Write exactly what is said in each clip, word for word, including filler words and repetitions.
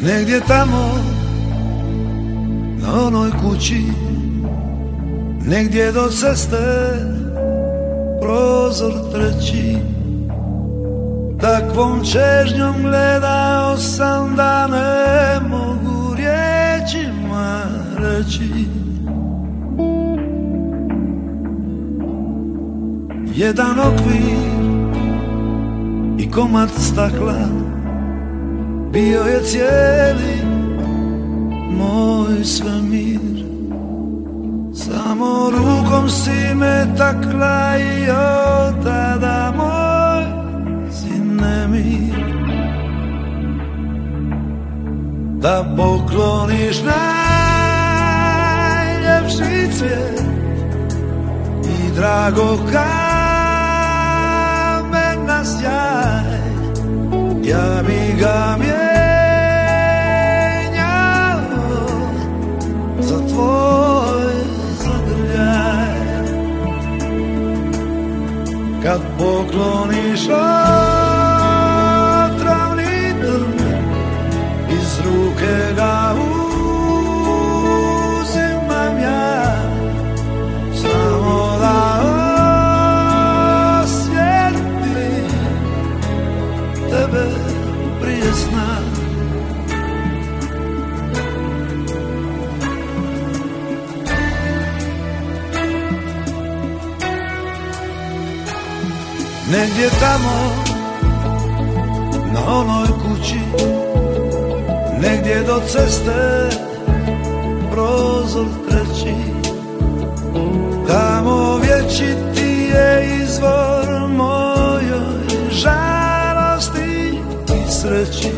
Negdje tamo na onoj kući, negdje do ceste prozor treći, takvom čežnjom gledao sam da ne mogu riječima reći. Jedan okvir i komad stakla, bio je cijeli moj svemir. Samo rukom si me takla i od tada moj si nemir. Da pokloniš najljepši cvijet i drago kamena sjaj, ja bi ga mijenjao za tvoj zagrljaj. Kad pokloniš otrovni drn, iz ruke ga uzimam ja, samo da osjetim tebe prije sna. Negdje tamo na onoj kući, negdje do ceste prozor treći, tamo vječiti je izvor mojoj žalosti i sreći.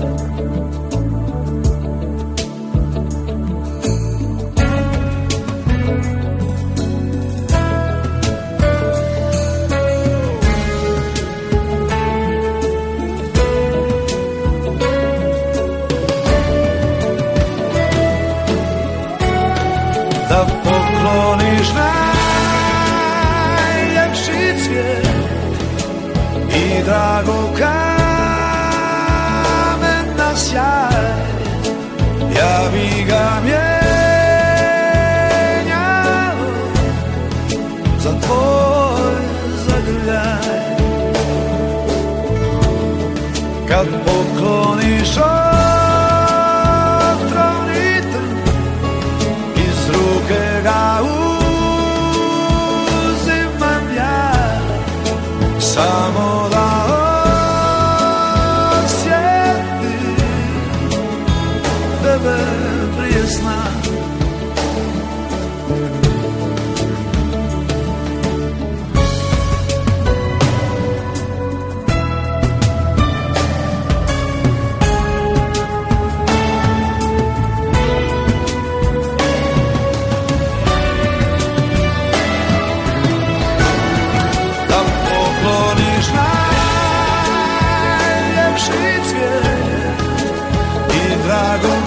Da pokloniš najljepši cvijet i drago kamena sjaj, ja bi ga mijenjao za tvoj zagrljaj. Kad pokloniš otrovni trn, iz ruke ga uzimam ja, samo da osjetim tebe prije sna. Drago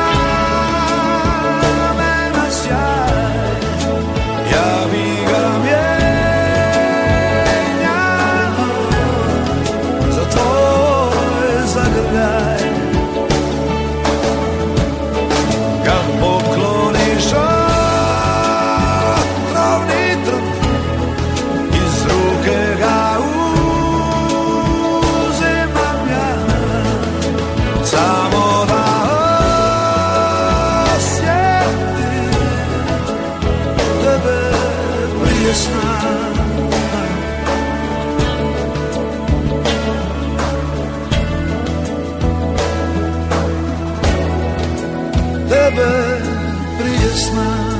kamena sjaj, ja bi ga mijenjao za tvoj zagrljaj. Kad pokloniš otrovni trn, iz ruke ga uzimam ja, samo sna. Tebe prije sna.